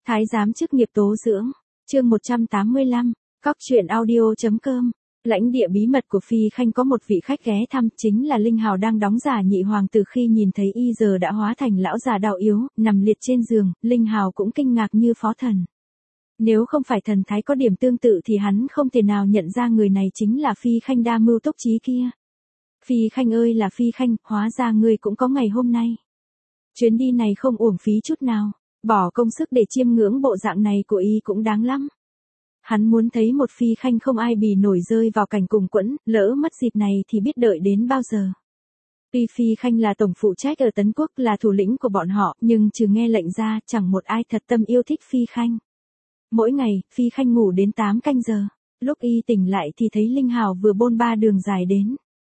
Thái giám chức nghiệp tố dưỡng, chương 185, cóc truyện audio.com. Lãnh địa bí mật của Phi Khanh có một vị khách ghé thăm, chính là Linh Hào đang đóng giả nhị hoàng tử. Khi nhìn thấy y giờ đã hóa thành lão già đau yếu, nằm liệt trên giường, Linh Hào cũng kinh ngạc như phó thần. Nếu không phải thần thái có điểm tương tự thì hắn không thể nào nhận ra người này chính là Phi Khanh đa mưu túc trí kia. Phi Khanh ơi là Phi Khanh, hóa ra ngươi cũng có ngày hôm nay. Chuyến đi này không uổng phí chút nào, bỏ công sức để chiêm ngưỡng bộ dạng này của y cũng đáng lắm. Hắn muốn thấy một Phi Khanh không ai bì nổi rơi vào cảnh cùng quẫn, lỡ mất dịp này thì biết đợi đến bao giờ. Tuy Phi Khanh là tổng phụ trách ở Tấn Quốc, là thủ lĩnh của bọn họ, nhưng trừ nghe lệnh ra, chẳng một ai thật tâm yêu thích Phi Khanh. Mỗi ngày, Phi Khanh ngủ đến 8 canh giờ, lúc y tỉnh lại thì thấy Linh Hào vừa bôn ba đường dài đến.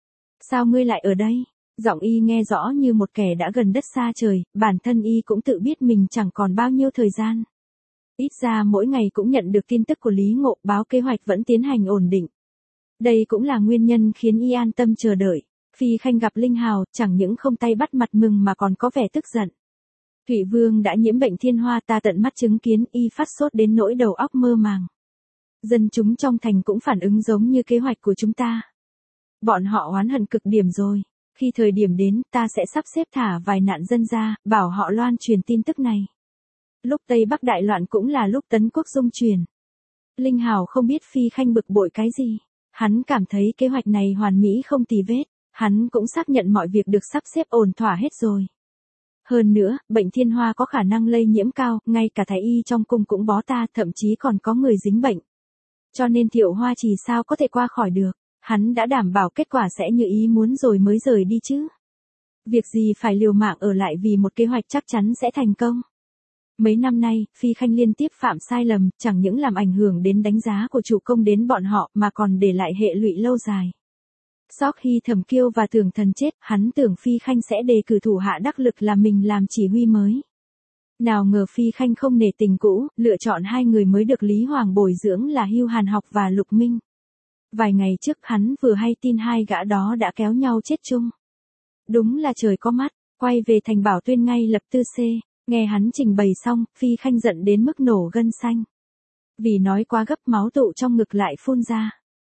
Sao ngươi lại ở đây? Giọng y nghe rõ như một kẻ đã gần đất xa trời, bản thân y cũng tự biết mình chẳng còn bao nhiêu thời gian. Ít ra mỗi ngày cũng nhận được tin tức của Lý Ngộ, báo kế hoạch vẫn tiến hành ổn định. Đây cũng là nguyên nhân khiến y an tâm chờ đợi. Phi Khanh gặp Linh Hào, chẳng những không tay bắt mặt mừng mà còn có vẻ tức giận. Thụy Vương đã nhiễm bệnh thiên hoa, ta tận mắt chứng kiến, y phát sốt đến nỗi đầu óc mơ màng. Dân chúng trong thành cũng phản ứng giống như kế hoạch của chúng ta. Bọn họ oán hận cực điểm rồi. Khi thời điểm đến, ta sẽ sắp xếp thả vài nạn dân ra, bảo họ loan truyền tin tức này. Lúc Tây Bắc đại loạn cũng là lúc Tấn Quốc dung chuyển. Linh Hào không biết Phi Khanh bực bội cái gì. Hắn cảm thấy kế hoạch này hoàn mỹ không tì vết. Hắn cũng xác nhận mọi việc được sắp xếp ổn thỏa hết rồi. Hơn nữa, bệnh thiên hoa có khả năng lây nhiễm cao, ngay cả thái y trong cung cũng bó ta, thậm chí còn có người dính bệnh. Cho nên Thiệu Hoa Trì sao có thể qua khỏi được. Hắn đã đảm bảo kết quả sẽ như ý muốn rồi mới rời đi chứ. Việc gì phải liều mạng ở lại vì một kế hoạch chắc chắn sẽ thành công. Mấy năm nay, Phi Khanh liên tiếp phạm sai lầm, chẳng những làm ảnh hưởng đến đánh giá của chủ công đến bọn họ mà còn để lại hệ lụy lâu dài. Sau khi Thẩm Kiêu và Tưởng Thần chết, hắn tưởng Phi Khanh sẽ đề cử thủ hạ đắc lực là mình làm chỉ huy mới. Nào ngờ Phi Khanh không nể tình cũ, lựa chọn hai người mới được Lý Hoàng bồi dưỡng là Hưu Hàn Học và Lục Minh. Vài ngày trước hắn vừa hay tin hai gã đó đã kéo nhau chết chung. Đúng là trời có mắt, quay về thành Bảo Tuyên ngay lập tư c. Nghe hắn trình bày xong, Phi Khanh giận đến mức nổ gân xanh. Vì nói quá gấp máu tụ trong ngực lại phun ra.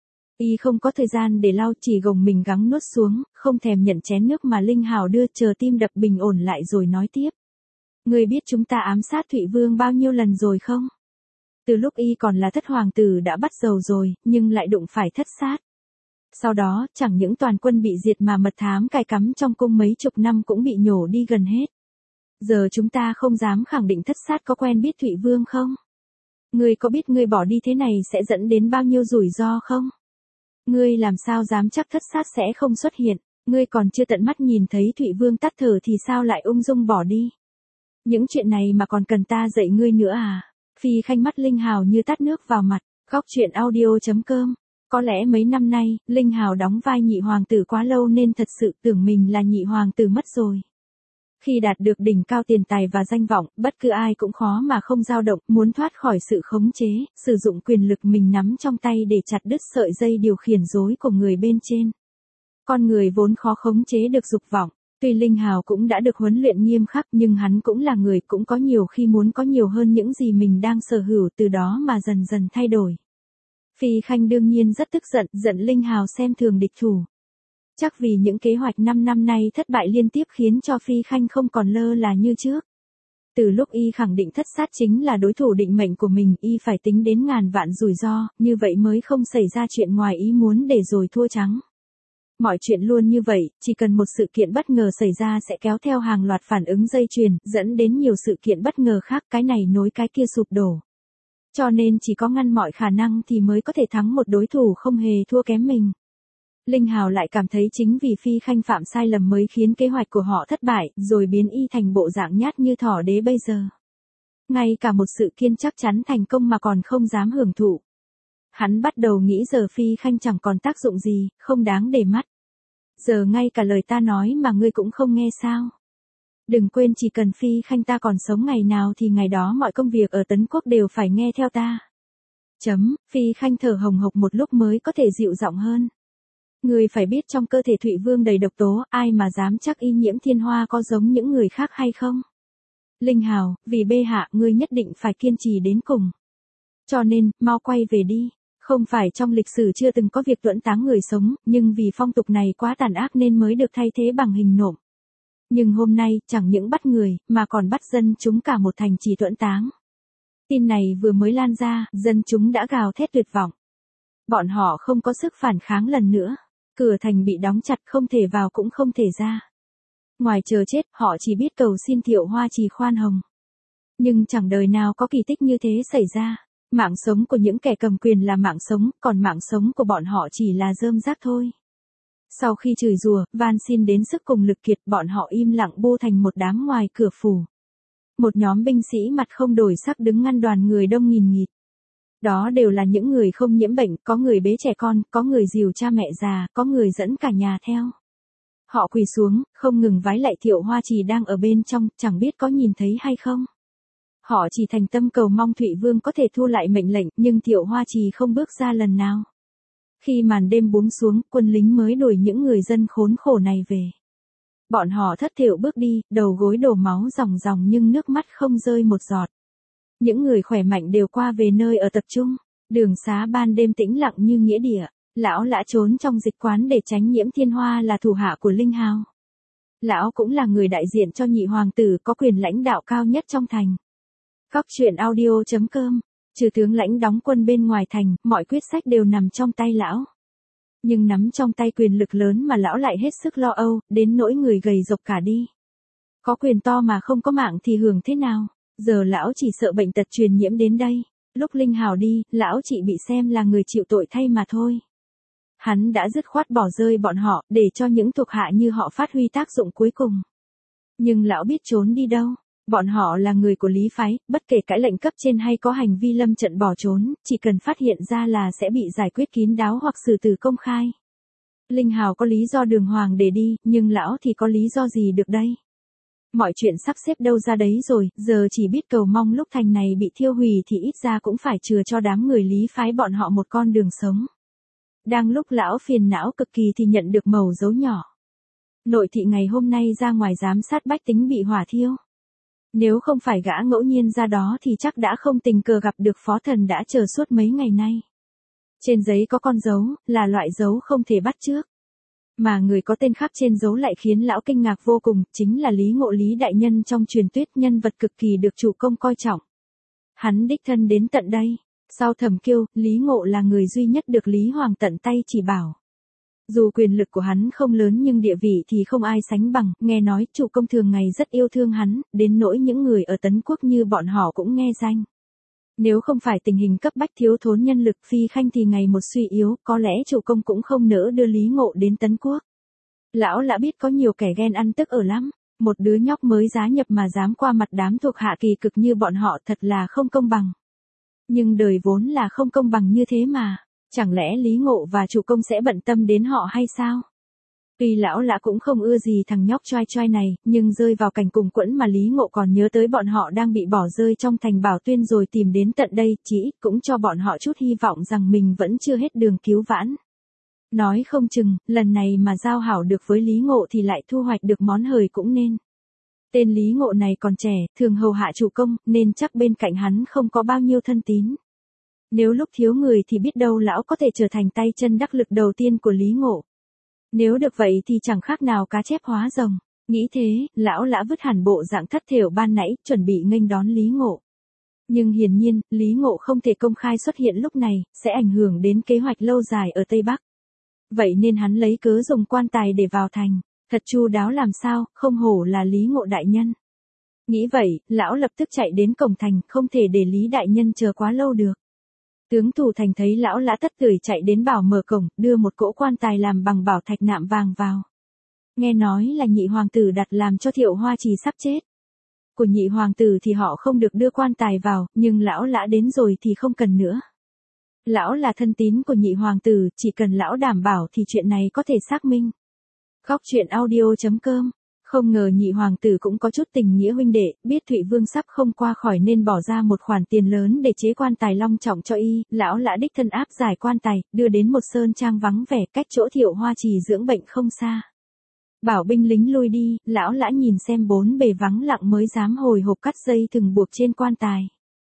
Y không có thời gian để lau, chỉ gồng mình gắng nuốt xuống, không thèm nhận chén nước mà Linh Hào đưa, chờ tim đập bình ổn lại rồi nói tiếp. Ngươi biết chúng ta ám sát Thụy Vương bao nhiêu lần rồi không? Từ lúc y còn là thất hoàng tử đã bắt dầu rồi, nhưng lại đụng phải thất sát. Sau đó, chẳng những toàn quân bị diệt mà mật thám cài cắm trong cung mấy chục năm cũng bị nhổ đi gần hết. Giờ chúng ta không dám khẳng định thất sát có quen biết Thụy Vương không? Ngươi có biết ngươi bỏ đi thế này sẽ dẫn đến bao nhiêu rủi ro không? Ngươi làm sao dám chắc thất sát sẽ không xuất hiện, ngươi còn chưa tận mắt nhìn thấy Thụy Vương tắt thở thì sao lại ung dung bỏ đi? Những chuyện này mà còn cần ta dạy ngươi nữa à? Phi Khanh mắt Linh Hào như tát nước vào mặt, góc truyện audio.com. Có lẽ mấy năm nay, Linh Hào đóng vai nhị hoàng tử quá lâu nên thật sự tưởng mình là nhị hoàng tử mất rồi. Khi đạt được đỉnh cao tiền tài và danh vọng, bất cứ ai cũng khó mà không dao động, muốn thoát khỏi sự khống chế, sử dụng quyền lực mình nắm trong tay để chặt đứt sợi dây điều khiển rối của người bên trên. Con người vốn khó khống chế được dục vọng. Tuy Linh Hào cũng đã được huấn luyện nghiêm khắc nhưng hắn cũng là người, cũng có nhiều khi muốn có nhiều hơn những gì mình đang sở hữu, từ đó mà dần dần thay đổi. Phi Khanh đương nhiên rất tức giận, giận Linh Hào xem thường địch thủ. Chắc vì những kế hoạch 5 năm nay thất bại liên tiếp khiến cho Phi Khanh không còn lơ là như trước. Từ lúc y khẳng định thất sát chính là đối thủ định mệnh của mình, y phải tính đến ngàn vạn rủi ro, như vậy mới không xảy ra chuyện ngoài ý muốn để rồi thua trắng. Mọi chuyện luôn như vậy, chỉ cần một sự kiện bất ngờ xảy ra sẽ kéo theo hàng loạt phản ứng dây chuyền, dẫn đến nhiều sự kiện bất ngờ khác, cái này nối cái kia sụp đổ. Cho nên chỉ có ngăn mọi khả năng thì mới có thể thắng một đối thủ không hề thua kém mình. Linh Hào lại cảm thấy chính vì Phi Khanh phạm sai lầm mới khiến kế hoạch của họ thất bại, rồi biến y thành bộ dạng nhát như thỏ đế bây giờ. Ngay cả một sự kiên chắc chắn thành công mà còn không dám hưởng thụ. Hắn bắt đầu nghĩ giờ Phi Khanh chẳng còn tác dụng gì, không đáng để mắt. Giờ ngay cả lời ta nói mà ngươi cũng không nghe sao? Đừng quên chỉ cần Phi Khanh ta còn sống ngày nào thì ngày đó mọi công việc ở Tấn Quốc đều phải nghe theo ta. Phi Khanh thở hồng hộc một lúc mới có thể dịu giọng hơn. Ngươi phải biết trong cơ thể Thụy Vương đầy độc tố, ai mà dám chắc y nhiễm thiên hoa có giống những người khác hay không? Linh Hào, vì bê hạ ngươi nhất định phải kiên trì đến cùng. Cho nên, mau quay về đi. Không phải trong lịch sử chưa từng có việc tuẫn táng người sống, nhưng vì phong tục này quá tàn ác nên mới được thay thế bằng hình nộm. Nhưng hôm nay, chẳng những bắt người, mà còn bắt dân chúng cả một thành trì tuẫn táng. Tin này vừa mới lan ra, dân chúng đã gào thét tuyệt vọng. Bọn họ không có sức phản kháng lần nữa. Cửa thành bị đóng chặt, không thể vào cũng không thể ra. Ngoài chờ chết, họ chỉ biết cầu xin Thiệu Hoa Trì khoan hồng. Nhưng chẳng đời nào có kỳ tích như thế xảy ra. Mạng sống của những kẻ cầm quyền là mạng sống, còn mạng sống của bọn họ chỉ là rơm rác thôi. Sau khi chửi rủa, van xin đến sức cùng lực kiệt, bọn họ im lặng bu thành một đám ngoài cửa phủ. Một nhóm binh sĩ mặt không đổi sắc đứng ngăn đoàn người đông nghìn nghịt. Đó đều là những người không nhiễm bệnh, có người bế trẻ con, có người dìu cha mẹ già, có người dẫn cả nhà theo. Họ quỳ xuống, không ngừng vái lạy Thiệu Hoa Trì đang ở bên trong, chẳng biết có nhìn thấy hay không. Họ chỉ thành tâm cầu mong Thụy Vương có thể thu lại mệnh lệnh, nhưng Thiệu Hoa Trì không bước ra lần nào. Khi màn đêm buông xuống, quân lính mới đuổi những người dân khốn khổ này về. Bọn họ thất thểu bước đi, đầu gối đổ máu ròng ròng nhưng nước mắt không rơi một giọt. Những người khỏe mạnh đều qua về nơi ở tập trung. Đường xá ban đêm tĩnh lặng như nghĩa địa. Lão Lã trốn trong dịch quán để tránh Nhiễm Thiên Hoa là thủ hạ của Linh Hào. Lão cũng là người đại diện cho nhị hoàng tử có quyền lãnh đạo cao nhất trong thành. Cóc truyện audio.com. Trừ tướng lãnh đóng quân bên ngoài thành, mọi quyết sách đều nằm trong tay lão. Nhưng nắm trong tay quyền lực lớn mà lão lại hết sức lo âu, đến nỗi người gầy rộc cả đi. Có quyền to mà không có mạng thì hưởng thế nào? Giờ lão chỉ sợ bệnh tật truyền nhiễm đến đây. Lúc Linh Hào đi, lão chỉ bị xem là người chịu tội thay mà thôi. Hắn đã dứt khoát bỏ rơi bọn họ, để cho những thuộc hạ như họ phát huy tác dụng cuối cùng. Nhưng lão biết trốn đi đâu. Bọn họ là người của Lý phái, bất kể cãi lệnh cấp trên hay có hành vi lâm trận bỏ trốn, chỉ cần phát hiện ra là sẽ bị giải quyết kín đáo hoặc xử tử công khai. Linh Hào có lý do đường hoàng để đi, nhưng lão thì có lý do gì được đây? Mọi chuyện sắp xếp đâu ra đấy rồi, giờ chỉ biết cầu mong lúc thành này bị thiêu hủy thì ít ra cũng phải chừa cho đám người Lý phái bọn họ một con đường sống. Đang lúc lão phiền não cực kỳ thì nhận được mẩu dấu nhỏ. Nội thị ngày hôm nay ra ngoài giám sát bách tính bị hỏa thiêu. Nếu không phải gã ngẫu nhiên ra đó thì chắc đã không tình cờ gặp được phó thần đã chờ suốt mấy ngày nay. Trên giấy có con dấu, là loại dấu không thể bắt chước. Mà người có tên khắc trên dấu lại khiến lão kinh ngạc vô cùng, chính là Lý Ngộ Lý đại nhân trong truyền thuyết, nhân vật cực kỳ được chủ công coi trọng. Hắn đích thân đến tận đây. Sau Thẩm Kiêu, Lý Ngộ là người duy nhất được Lý Hoàng tận tay chỉ bảo. Dù quyền lực của hắn không lớn nhưng địa vị thì không ai sánh bằng, nghe nói chủ công thường ngày rất yêu thương hắn, đến nỗi những người ở Tấn Quốc như bọn họ cũng nghe danh. Nếu không phải tình hình cấp bách thiếu thốn nhân lực Phi Khanh thì ngày một suy yếu, có lẽ chủ công cũng không nỡ đưa Lý Ngộ đến Tấn Quốc. Lão Lã biết có nhiều kẻ ghen ăn tức ở lắm, một đứa nhóc mới giá nhập mà dám qua mặt đám thuộc hạ kỳ cực như bọn họ thật là không công bằng. Nhưng đời vốn là không công bằng như thế mà. Chẳng lẽ Lý Ngộ và chủ công sẽ bận tâm đến họ hay sao? Tuy lão Lã cũng không ưa gì thằng nhóc choai choai này, nhưng rơi vào cảnh cùng quẫn mà Lý Ngộ còn nhớ tới bọn họ đang bị bỏ rơi trong thành Bảo Tuyên rồi tìm đến tận đây, chỉ ít cũng cho bọn họ chút hy vọng rằng mình vẫn chưa hết đường cứu vãn. Nói không chừng, lần này mà giao hảo được với Lý Ngộ thì lại thu hoạch được món hời cũng nên. Tên Lý Ngộ này còn trẻ, thường hầu hạ chủ công, nên chắc bên cạnh hắn không có bao nhiêu thân tín. Nếu lúc thiếu người thì biết đâu lão có thể trở thành tay chân đắc lực đầu tiên của Lý Ngộ. Nếu được vậy thì chẳng khác nào cá chép hóa rồng. Nghĩ thế, lão Lã vứt hẳn bộ dạng thất thểu ban nãy, chuẩn bị nghênh đón Lý Ngộ. Nhưng hiển nhiên, Lý Ngộ không thể công khai xuất hiện lúc này, sẽ ảnh hưởng đến kế hoạch lâu dài ở Tây Bắc. Vậy nên hắn lấy cớ dùng quan tài để vào thành. Thật chu đáo làm sao, không hổ là Lý Ngộ đại nhân. Nghĩ vậy, lão lập tức chạy đến cổng thành, không thể để Lý đại nhân chờ quá lâu được. Tướng thủ thành thấy lão Lã tất tưởi chạy đến bảo mở cổng, đưa một cỗ quan tài làm bằng bảo thạch nạm vàng vào. Nghe nói là nhị hoàng tử đặt làm cho Thiệu Hoa Trì sắp chết. Của nhị hoàng tử thì họ không được đưa quan tài vào, nhưng lão Lã đến rồi thì không cần nữa. Lão là thân tín của nhị hoàng tử, chỉ cần lão đảm bảo thì chuyện này có thể xác minh. Cóc truyện audio.com. Không ngờ nhị hoàng tử cũng có chút tình nghĩa huynh đệ, biết Thụy Vương sắp không qua khỏi nên bỏ ra một khoản tiền lớn để chế quan tài long trọng cho y, lão Lã đích thân áp giải quan tài, đưa đến một sơn trang vắng vẻ cách chỗ Thiệu Hoa Trì dưỡng bệnh không xa. Bảo binh lính lui đi, lão lã nhìn xem bốn bề vắng lặng mới dám hồi hộp cắt dây thừng buộc trên quan tài.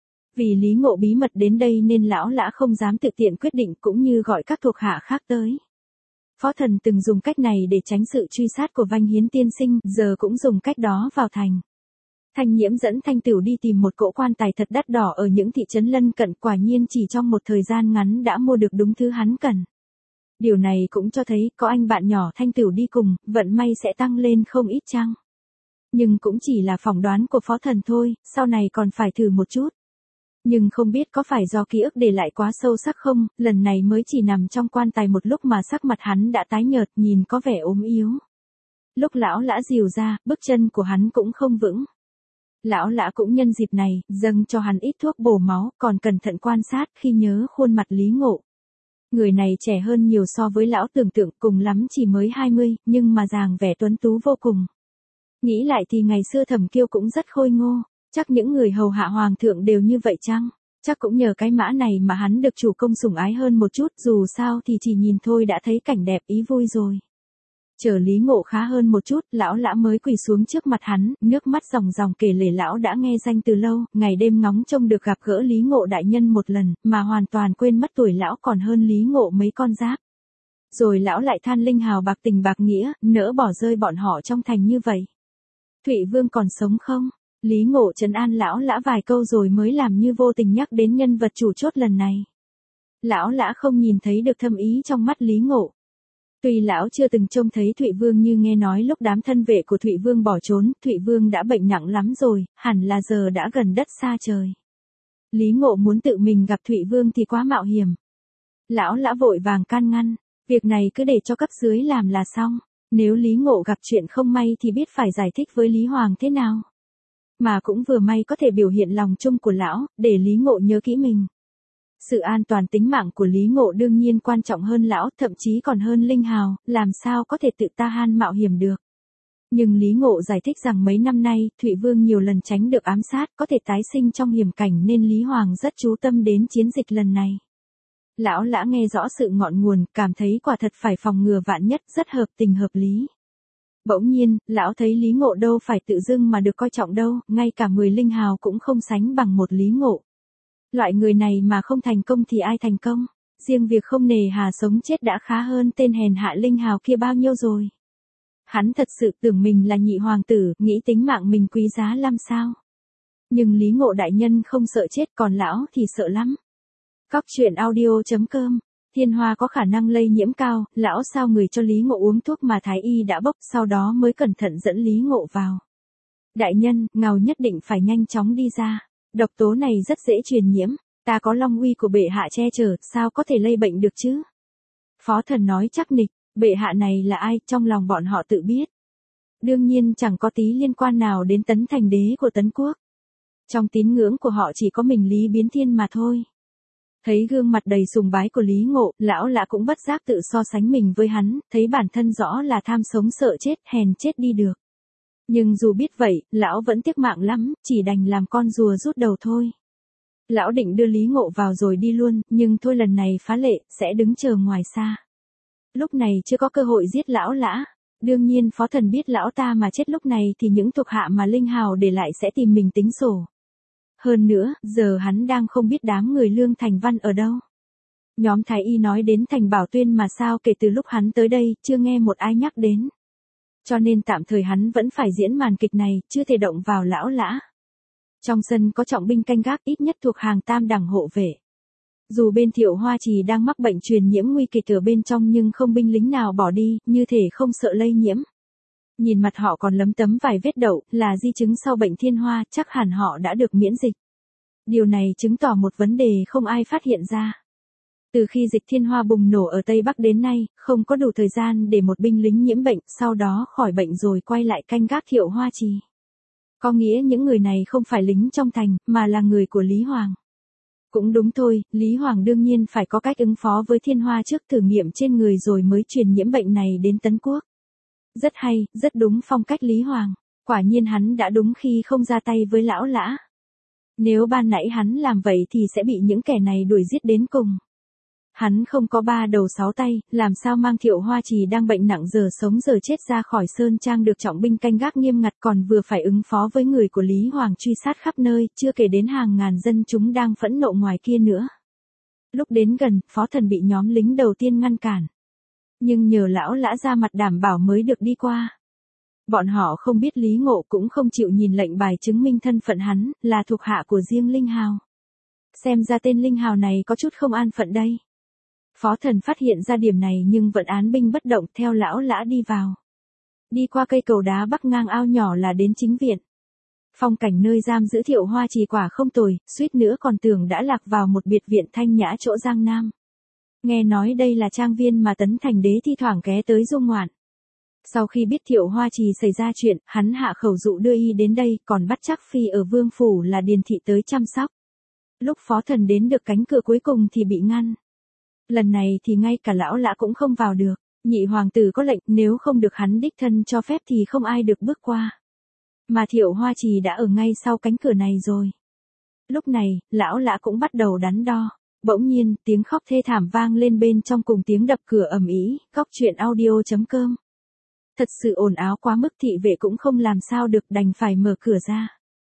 Vì Lý Ngộ bí mật đến đây nên lão lã không dám tự tiện quyết định cũng như gọi các thuộc hạ khác tới. Phó Thần từng dùng cách này để tránh sự truy sát của Vanh Hiến tiên sinh, giờ cũng dùng cách đó vào thành. Thanh Nhiễm dẫn Thanh Tửu đi tìm một cỗ quan tài thật đắt đỏ ở những thị trấn lân cận, quả nhiên chỉ trong một thời gian ngắn đã mua được đúng thứ hắn cần. Điều này cũng cho thấy có anh bạn nhỏ Thanh Tửu đi cùng, vận may sẽ tăng lên không ít chăng. Nhưng cũng chỉ là phỏng đoán của Phó Thần thôi, sau này còn phải thử một chút. Nhưng không biết có phải do ký ức để lại quá sâu sắc không, lần này mới chỉ nằm trong quan tài một lúc mà sắc mặt hắn đã tái nhợt, nhìn có vẻ ốm yếu. Lúc lão lã dìu ra, bước chân của hắn cũng không vững. Lão lã cũng nhân dịp này, dâng cho hắn ít thuốc bổ máu, còn cẩn thận quan sát khi nhớ khuôn mặt Lý Ngộ. Người này trẻ hơn nhiều so với lão tưởng tượng, cùng lắm chỉ mới 20, nhưng mà dáng vẻ tuấn tú vô cùng. Nghĩ lại thì ngày xưa Thẩm Kiêu cũng rất khôi ngô, chắc những người hầu hạ hoàng thượng đều như vậy chăng? Chắc cũng nhờ cái mã này mà hắn được chủ công sủng ái hơn một chút, dù sao thì chỉ nhìn thôi đã thấy cảnh đẹp ý vui rồi. Chờ Lý Ngộ khá hơn một chút, lão lã mới quỳ xuống trước mặt hắn, nước mắt ròng ròng kể lể lão đã nghe danh từ lâu, ngày đêm ngóng trông được gặp gỡ Lý Ngộ đại nhân một lần, mà hoàn toàn quên mất tuổi lão còn hơn Lý Ngộ mấy con giáp. Rồi lão lại than Linh Hào bạc tình bạc nghĩa, nỡ bỏ rơi bọn họ trong thành như vậy. Thụy Vương còn sống không? Lý Ngộ trấn an lão lã vài câu rồi mới làm như vô tình nhắc đến nhân vật chủ chốt lần này. Lão lã không nhìn thấy được thâm ý trong mắt Lý Ngộ. Tuy lão chưa từng trông thấy Thụy Vương như nghe nói lúc đám thân vệ của Thụy Vương bỏ trốn, Thụy Vương đã bệnh nặng lắm rồi, hẳn là giờ đã gần đất xa trời. Lý Ngộ muốn tự mình gặp Thụy Vương thì quá mạo hiểm. Lão lã vội vàng can ngăn, việc này cứ để cho cấp dưới làm là xong, nếu Lý Ngộ gặp chuyện không may thì biết phải giải thích với Lý Hoàng thế nào. Mà cũng vừa may có thể biểu hiện lòng chung của lão, để Lý Ngộ nhớ kỹ mình. Sự an toàn tính mạng của Lý Ngộ đương nhiên quan trọng hơn lão, thậm chí còn hơn Linh Hào, làm sao có thể tự ta han mạo hiểm được. Nhưng Lý Ngộ giải thích rằng mấy năm nay, Thụy Vương nhiều lần tránh được ám sát, có thể tái sinh trong hiểm cảnh nên Lý Hoàng rất chú tâm đến chiến dịch lần này. Lão lã nghe rõ sự ngọn nguồn, cảm thấy quả thật phải phòng ngừa vạn nhất, rất hợp tình hợp lý. Bỗng nhiên, lão thấy Lý Ngộ đâu phải tự dưng mà được coi trọng đâu, ngay cả 10 Linh Hào cũng không sánh bằng một Lý Ngộ. Loại người này mà không thành công thì ai thành công, riêng việc không nề hà sống chết đã khá hơn tên hèn hạ Linh Hào kia bao nhiêu rồi. Hắn thật sự tưởng mình là nhị hoàng tử, nghĩ tính mạng mình quý giá lắm sao. Nhưng Lý Ngộ đại nhân không sợ chết, còn lão thì sợ lắm. Cóc truyện audio.com. Thiên hoa có khả năng lây nhiễm cao, lão sao người cho Lý Ngộ uống thuốc mà thái y đã bốc, sau đó mới cẩn thận dẫn Lý Ngộ vào. Đại nhân, ngài nhất định phải nhanh chóng đi ra. Độc tố này rất dễ truyền nhiễm, ta có long uy của bệ hạ che chở, sao có thể lây bệnh được chứ? Phó Thần nói chắc nịch, bệ hạ này là ai, trong lòng bọn họ tự biết. Đương nhiên chẳng có tí liên quan nào đến Tấn Thành đế của Tấn Quốc. Trong tín ngưỡng của họ chỉ có mình Lý Biến Thiên mà thôi. Thấy gương mặt đầy sùng bái của Lý Ngộ, lão lã cũng bất giác tự so sánh mình với hắn, thấy bản thân rõ là tham sống sợ chết, hèn chết đi được. Nhưng dù biết vậy, lão vẫn tiếc mạng lắm, chỉ đành làm con rùa rút đầu thôi. Lão định đưa Lý Ngộ vào rồi đi luôn, nhưng thôi lần này phá lệ, sẽ đứng chờ ngoài xa. Lúc này chưa có cơ hội giết lão lã. Đương nhiên Phó Thần biết lão ta mà chết lúc này thì những thuộc hạ mà Linh Hào để lại sẽ tìm mình tính sổ. Hơn nữa, giờ hắn đang không biết đám người Lương Thành Văn ở đâu. Nhóm Thái Y nói đến Thành Bảo Tuyên mà sao kể từ lúc hắn tới đây, chưa nghe một ai nhắc đến. Cho nên tạm thời hắn vẫn phải diễn màn kịch này, chưa thể động vào lão lã. Trong sân có trọng binh canh gác, ít nhất thuộc hàng tam đẳng hộ vệ. Dù bên Thiệu Hoa Trì đang mắc bệnh truyền nhiễm nguy kịch ở bên trong nhưng không binh lính nào bỏ đi, như thể không sợ lây nhiễm. Nhìn mặt họ còn lấm tấm vài vết đậu, là di chứng sau bệnh thiên hoa, chắc hẳn họ đã được miễn dịch. Điều này chứng tỏ một vấn đề không ai phát hiện ra. Từ khi dịch thiên hoa bùng nổ ở Tây Bắc đến nay, không có đủ thời gian để một binh lính nhiễm bệnh, sau đó khỏi bệnh rồi quay lại canh gác Thiệu Hoa Trì. Có nghĩa những người này không phải lính trong thành, mà là người của Lý Hoàng. Cũng đúng thôi, Lý Hoàng đương nhiên phải có cách ứng phó với thiên hoa trước thử nghiệm trên người rồi mới truyền nhiễm bệnh này đến Tấn Quốc. Rất hay, rất đúng phong cách Lý Hoàng. Quả nhiên hắn đã đúng khi không ra tay với lão lã. Nếu ban nãy hắn làm vậy thì sẽ bị những kẻ này đuổi giết đến cùng. Hắn không có 3 đầu 6 tay, làm sao mang Thiệu Hoa Trì đang bệnh nặng giờ sống giờ chết ra khỏi Sơn Trang được trọng binh canh gác nghiêm ngặt, còn vừa phải ứng phó với người của Lý Hoàng truy sát khắp nơi, chưa kể đến hàng ngàn dân chúng đang phẫn nộ ngoài kia nữa. Lúc đến gần, Phó Thần bị nhóm lính đầu tiên ngăn cản. Nhưng nhờ lão lã ra mặt đảm bảo mới được đi qua. Bọn họ không biết Lý Ngộ cũng không chịu nhìn lệnh bài chứng minh thân phận hắn, là thuộc hạ của riêng Linh Hào. Xem ra tên Linh Hào này có chút không an phận đây. Phó Thần phát hiện ra điểm này nhưng vẫn án binh bất động theo lão lã đi vào. Đi qua cây cầu đá bắc ngang ao nhỏ là đến chính viện. Phong cảnh nơi giam giữ Thiệu Hoa Trì quả không tồi, suýt nữa còn tưởng đã lạc vào một biệt viện thanh nhã chỗ Giang Nam. Nghe nói đây là trang viên mà Tấn Thành Đế thi thoảng ghé tới du ngoạn. Sau khi biết Thiệu Hoa Trì xảy ra chuyện, hắn hạ khẩu dụ đưa y đến đây, còn bắt chắc phi ở Vương Phủ là Điền Thị tới chăm sóc. Lúc Phó Thần đến được cánh cửa cuối cùng thì bị ngăn. Lần này thì ngay cả lão lã cũng không vào được, nhị hoàng tử có lệnh nếu không được hắn đích thân cho phép thì không ai được bước qua. Mà Thiệu Hoa Trì đã ở ngay sau cánh cửa này rồi. Lúc này, lão lã cũng bắt đầu đắn đo. Bỗng nhiên, tiếng khóc thê thảm vang lên bên trong cùng tiếng đập cửa ầm ĩ. Góc truyện audio.com. Thật sự ồn ào quá mức, thị vệ cũng không làm sao được, đành phải mở cửa ra.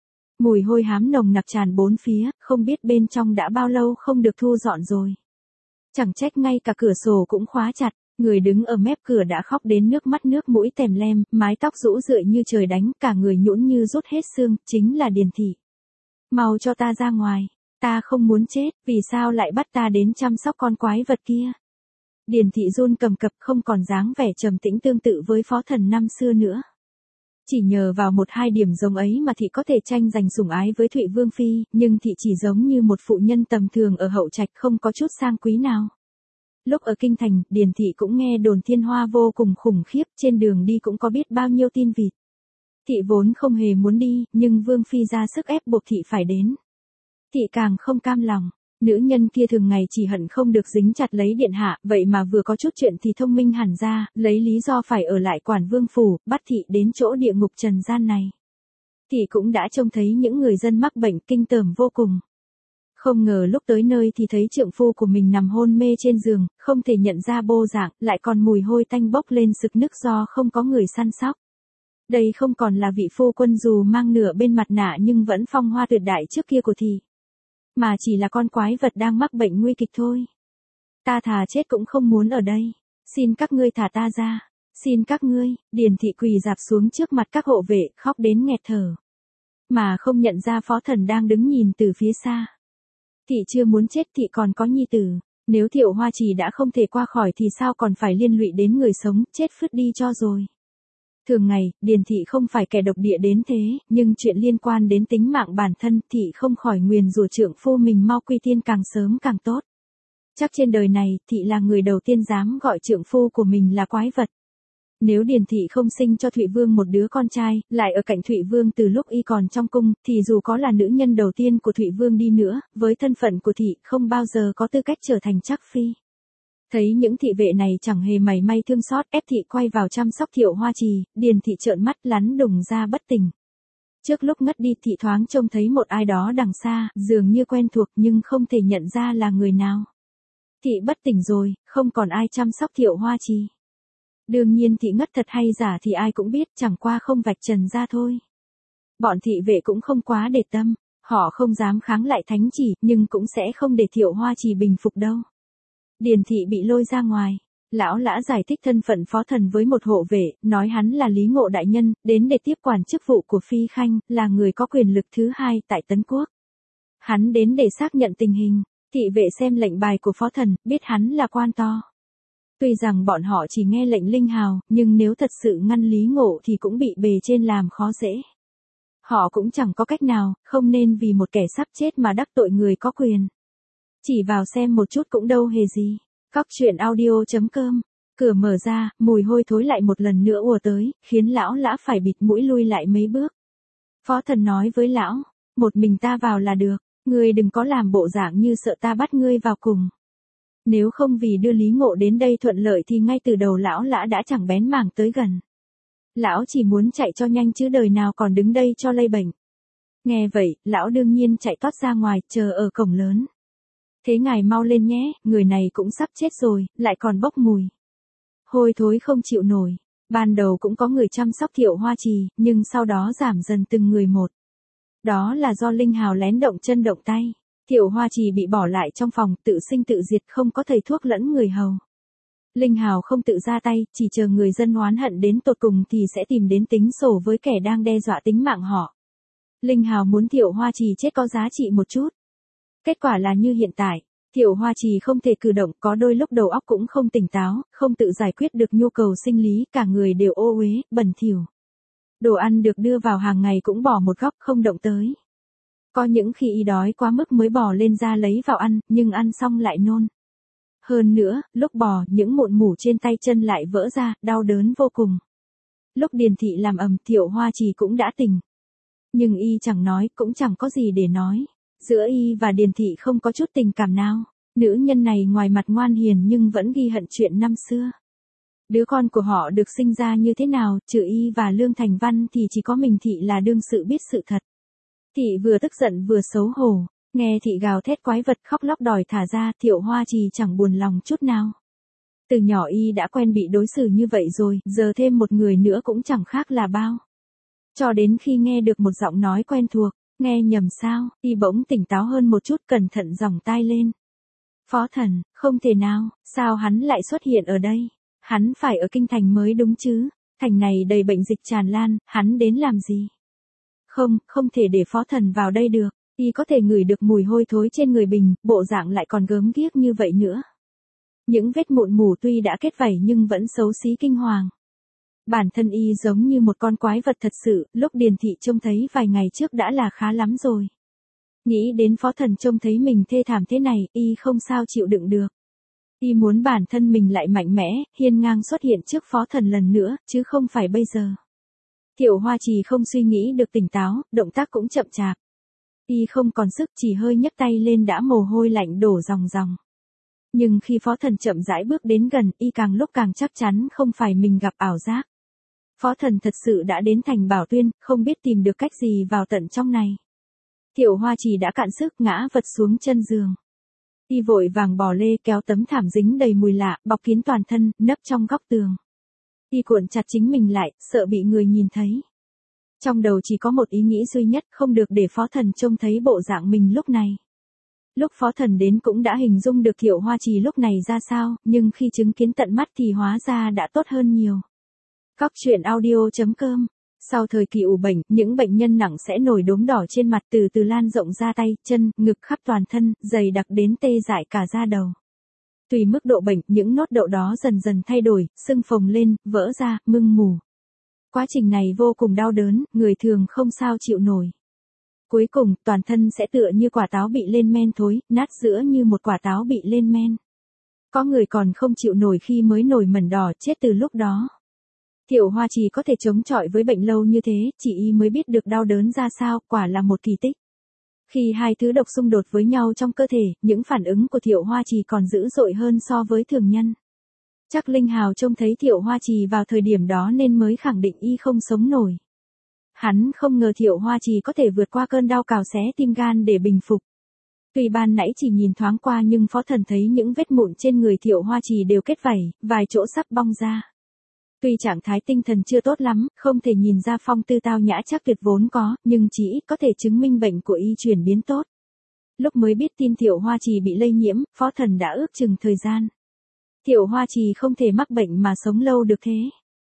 Mùi hôi hám nồng nặc tràn bốn phía, không biết bên trong đã bao lâu không được thu dọn rồi. Chẳng trách ngay cả cửa sổ cũng khóa chặt, người đứng ở mép cửa đã khóc đến nước mắt nước mũi tèm lem, mái tóc rũ rượi như trời đánh, cả người nhũn như rút hết xương, chính là Điền Thị. Mau cho ta ra ngoài, ta không muốn chết, vì sao lại bắt ta đến chăm sóc con quái vật kia. Điền Thị run cầm cập, không còn dáng vẻ trầm tĩnh tương tự với Phó Thần năm xưa nữa. Chỉ nhờ vào một hai điểm giống ấy mà Thị có thể tranh giành sủng ái với Thụy Vương Phi, nhưng Thị chỉ giống như một phụ nhân tầm thường ở hậu trạch, không có chút sang quý nào. Lúc ở Kinh Thành, Điền Thị cũng nghe đồn Thiên Hoa vô cùng khủng khiếp, trên đường đi cũng có biết bao nhiêu tin vịt. Thị vốn không hề muốn đi, nhưng Vương Phi ra sức ép buộc Thị phải đến. Thị càng không cam lòng. Nữ nhân kia thường ngày chỉ hận không được dính chặt lấy điện hạ, vậy mà vừa có chút chuyện thì thông minh hẳn ra, lấy lý do phải ở lại Quản Vương Phủ, bắt Thị đến chỗ địa ngục trần gian này. Thị cũng đã trông thấy những người dân mắc bệnh kinh tởm vô cùng. Không ngờ lúc tới nơi thì thấy trượng phu của mình nằm hôn mê trên giường, không thể nhận ra bô dạng, lại còn mùi hôi tanh bốc lên sực nức do không có người săn sóc. Đây không còn là vị phu quân dù mang nửa bên mặt nạ nhưng vẫn phong hoa tuyệt đại trước kia của Thị. Mà chỉ là con quái vật đang mắc bệnh nguy kịch thôi. Ta thà chết cũng không muốn ở đây. Xin các ngươi thả ta ra. Xin các ngươi. Điền Thị quỳ rạp xuống trước mặt các hộ vệ, khóc đến nghẹt thở. Mà không nhận ra Phó Thần đang đứng nhìn từ phía xa. Thị chưa muốn chết, Thị còn có nhi tử. Nếu Thiệu Hoa Trì đã không thể qua khỏi thì sao còn phải liên lụy đến người sống, chết phứt đi cho rồi. Thường ngày, Điền Thị không phải kẻ độc địa đến thế, nhưng chuyện liên quan đến tính mạng bản thân, Thị không khỏi nguyền rủa trượng phu mình mau quy tiên càng sớm càng tốt. Chắc trên đời này, Thị là người đầu tiên dám gọi trượng phu của mình là quái vật. Nếu Điền Thị không sinh cho Thụy Vương một đứa con trai, lại ở cạnh Thụy Vương từ lúc y còn trong cung, thì dù có là nữ nhân đầu tiên của Thụy Vương đi nữa, với thân phận của Thị không bao giờ có tư cách trở thành trác phi. Thấy những thị vệ này chẳng hề mảy may thương xót, ép Thị quay vào chăm sóc Thiệu Hoa Trì, Điền Thị trợn mắt lắn đùng ra bất tỉnh. Trước lúc ngất đi, Thị thoáng trông thấy một ai đó đằng xa, dường như quen thuộc nhưng không thể nhận ra là người nào. Thị bất tỉnh rồi, không còn ai chăm sóc Thiệu Hoa Trì. Đương nhiên Thị ngất thật hay giả thì ai cũng biết, chẳng qua không vạch trần ra thôi. Bọn thị vệ cũng không quá để tâm, họ không dám kháng lại thánh chỉ, nhưng cũng sẽ không để Thiệu Hoa Trì bình phục đâu. Điền Thị bị lôi ra ngoài. Lão lã giải thích thân phận Phó Thần với một hộ vệ, nói hắn là Lý Ngộ đại nhân, đến để tiếp quản chức vụ của Phi Khanh, là người có quyền lực thứ hai tại Tấn Quốc. Hắn đến để xác nhận tình hình. Thị vệ xem lệnh bài của Phó Thần, biết hắn là quan to. Tuy rằng bọn họ chỉ nghe lệnh Linh Hào, nhưng nếu thật sự ngăn Lý Ngộ thì cũng bị bề trên làm khó dễ. Họ cũng chẳng có cách nào, không nên vì một kẻ sắp chết mà đắc tội người có quyền. Chỉ vào xem một chút cũng đâu hề gì. Góc truyện audio.com. Cửa mở ra, mùi hôi thối lại một lần nữa ùa tới, khiến lão lã phải bịt mũi lui lại mấy bước. Phó Thần nói với lão, một mình ta vào là được, ngươi đừng có làm bộ dạng như sợ ta bắt ngươi vào cùng. Nếu không vì đưa Lý Ngộ đến đây thuận lợi thì ngay từ đầu lão lã đã chẳng bén mảng tới gần. Lão chỉ muốn chạy cho nhanh chứ đời nào còn đứng đây cho lây bệnh. Nghe vậy, lão đương nhiên chạy tót ra ngoài, chờ ở cổng lớn. Thế ngài mau lên nhé, người này cũng sắp chết rồi, lại còn bốc mùi. Hôi thối không chịu nổi. Ban đầu cũng có người chăm sóc Thiệu Hoa Trì, nhưng sau đó giảm dần từng người một. Đó là do Linh Hào lén động chân động tay. Thiệu Hoa Trì bị bỏ lại trong phòng, tự sinh tự diệt, không có thầy thuốc lẫn người hầu. Linh Hào không tự ra tay, chỉ chờ người dân oán hận đến tột cùng thì sẽ tìm đến tính sổ với kẻ đang đe dọa tính mạng họ. Linh Hào muốn Thiệu Hoa Trì chết có giá trị một chút. Kết quả là như hiện tại, Thiệu Hoa Trì không thể cử động, có đôi lúc đầu óc cũng không tỉnh táo, không tự giải quyết được nhu cầu sinh lý, cả người đều ô uế, bẩn thỉu. Đồ ăn được đưa vào hàng ngày cũng bỏ một góc không động tới. Có những khi y đói quá mức mới bò lên ra lấy vào ăn, nhưng ăn xong lại nôn. Hơn nữa, lúc bò, những mụn mủ trên tay chân lại vỡ ra, đau đớn vô cùng. Lúc Điền Thị làm ầm, Thiệu Hoa Trì cũng đã tỉnh. Nhưng y chẳng nói, cũng chẳng có gì để nói. Giữa y và Điền Thị không có chút tình cảm nào. Nữ nhân này ngoài mặt ngoan hiền nhưng vẫn ghi hận chuyện năm xưa. Đứa con của họ được sinh ra như thế nào, trừ y và Lương Thành Văn thì chỉ có mình Thị là đương sự biết sự thật. Thị vừa tức giận vừa xấu hổ, nghe Thị gào thét quái vật khóc lóc đòi thả ra, Thiệu Hoa Trì chẳng buồn lòng chút nào. Từ nhỏ y đã quen bị đối xử như vậy rồi, giờ thêm một người nữa cũng chẳng khác là bao. Cho đến khi nghe được một giọng nói quen thuộc, nghe nhầm sao, y bỗng tỉnh táo hơn một chút, cẩn thận giòng tai lên. Phó Thần, không thể nào, sao hắn lại xuất hiện ở đây? Hắn phải ở kinh thành mới đúng chứ, thành này đầy bệnh dịch tràn lan, hắn đến làm gì? Không thể để Phó Thần vào đây được, y có thể ngửi được mùi hôi thối trên người Bình, bộ dạng lại còn gớm ghiếc như vậy nữa. Những vết mụn mủ tuy đã kết vảy nhưng vẫn xấu xí kinh hoàng. Bản thân y giống như một con quái vật thật sự, lúc Điền Thị trông thấy vài ngày trước đã là khá lắm rồi. Nghĩ đến Phó Thần trông thấy mình thê thảm thế này, y không sao chịu đựng được. Y muốn bản thân mình lại mạnh mẽ, hiên ngang xuất hiện trước Phó Thần lần nữa, chứ không phải bây giờ. Thiệu Hoa Trì không suy nghĩ được tỉnh táo, động tác cũng chậm chạp. Y không còn sức, chỉ hơi nhấc tay lên đã mồ hôi lạnh đổ ròng ròng. Nhưng khi Phó Thần chậm rãi bước đến gần, y càng lúc càng chắc chắn không phải mình gặp ảo giác. Phó Thần thật sự đã đến thành Bảo Tuyên, không biết tìm được cách gì vào tận trong này. Thiệu Hoa Trì đã cạn sức ngã vật xuống chân giường. Y vội vàng bò lê kéo tấm thảm dính đầy mùi lạ, bọc kín toàn thân, nấp trong góc tường. Y cuộn chặt chính mình lại, sợ bị người nhìn thấy. Trong đầu chỉ có một ý nghĩ duy nhất, không được để Phó Thần trông thấy bộ dạng mình lúc này. Lúc Phó Thần đến cũng đã hình dung được Thiệu Hoa Trì lúc này ra sao, nhưng khi chứng kiến tận mắt thì hóa ra đã tốt hơn nhiều. Cóc truyện audio.com. Sau thời kỳ ủ bệnh, những bệnh nhân nặng sẽ nổi đốm đỏ trên mặt, từ từ lan rộng ra tay, chân, ngực khắp toàn thân, dày đặc đến tê dại cả da đầu. Tùy mức độ bệnh, những nốt đậu đó dần dần thay đổi, sưng phồng lên, vỡ ra, mưng mù. Quá trình này vô cùng đau đớn, người thường không sao chịu nổi. Cuối cùng, toàn thân sẽ tựa như quả táo bị lên men thối, nát giữa như một quả táo bị lên men. Có người còn không chịu nổi khi mới nổi mẩn đỏ, chết từ lúc đó. Thiệu Hoa Trì có thể chống chọi với bệnh lâu như thế, chỉ y mới biết được đau đớn ra sao, quả là một kỳ tích. Khi hai thứ độc xung đột với nhau trong cơ thể, những phản ứng của Thiệu Hoa Trì còn dữ dội hơn so với thường nhân. Chắc Linh Hào trông thấy Thiệu Hoa Trì vào thời điểm đó nên mới khẳng định y không sống nổi. Hắn không ngờ Thiệu Hoa Trì có thể vượt qua cơn đau cào xé tim gan để bình phục. Tuy ban nãy chỉ nhìn thoáng qua nhưng Phó Thần thấy những vết mụn trên người Thiệu Hoa Trì đều kết vảy, vài chỗ sắp bong ra. Tuy trạng thái tinh thần chưa tốt lắm, không thể nhìn ra phong tư tao nhã chắc tuyệt vốn có, nhưng chỉ ít có thể chứng minh bệnh của y chuyển biến tốt. Lúc mới biết tin Thiệu Hoa Trì bị lây nhiễm, Phó Thần đã ước chừng thời gian. Thiệu Hoa Trì không thể mắc bệnh mà sống lâu được thế.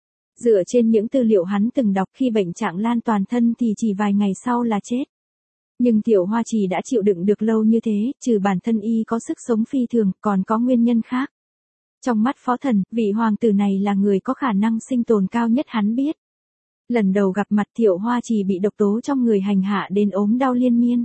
Dựa trên những tư liệu hắn từng đọc, khi bệnh trạng lan toàn thân thì chỉ vài ngày sau là chết. Nhưng Thiệu Hoa Trì đã chịu đựng được lâu như thế, trừ bản thân y có sức sống phi thường, còn có nguyên nhân khác. Trong mắt Phó Thần, vị hoàng tử này là người có khả năng sinh tồn cao nhất hắn biết. Lần đầu gặp mặt Thiệu Hoa Trì bị độc tố trong người hành hạ đến ốm đau liên miên.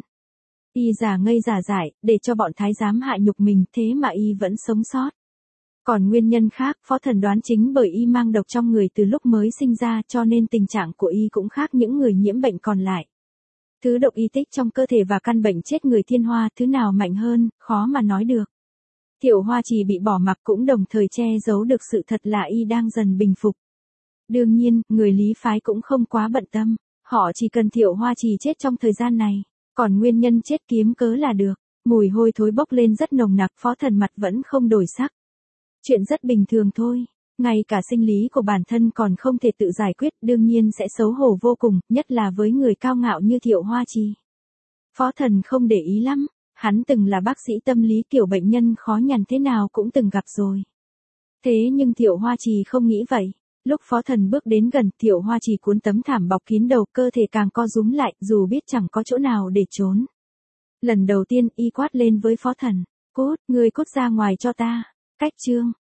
Y giả ngây giả dại, để cho bọn thái giám hạ nhục mình, thế mà y vẫn sống sót. Còn nguyên nhân khác, Phó Thần đoán chính bởi y mang độc trong người từ lúc mới sinh ra, cho nên tình trạng của y cũng khác những người nhiễm bệnh còn lại. Thứ độc y tích trong cơ thể và căn bệnh chết người Thiên Hoa, thứ nào mạnh hơn, khó mà nói được. Thiệu Hoa Trì bị bỏ mặc cũng đồng thời che giấu được sự thật là y đang dần bình phục. Đương nhiên, người Lý phái cũng không quá bận tâm, họ chỉ cần Thiệu Hoa Trì chết trong thời gian này, còn nguyên nhân chết kiếm cớ là được. Mùi hôi thối bốc lên rất nồng nặc, Phó Thần mặt vẫn không đổi sắc. Chuyện rất bình thường thôi, ngay cả sinh lý của bản thân còn không thể tự giải quyết, đương nhiên sẽ xấu hổ vô cùng, nhất là với người cao ngạo như Thiệu Hoa Trì. Phó Thần không để ý lắm, hắn từng là bác sĩ tâm lý, kiểu bệnh nhân khó nhằn thế nào cũng từng gặp rồi. Thế nhưng Thiệu Hoa Trì không nghĩ vậy. Lúc Phó Thần bước đến gần, Thiệu Hoa Trì cuốn tấm thảm bọc kín đầu, cơ thể càng co rúm lại, dù biết chẳng có chỗ nào để trốn. Lần đầu tiên y quát lên với Phó Thần, cút, ngươi cút ra ngoài cho ta. Cách chương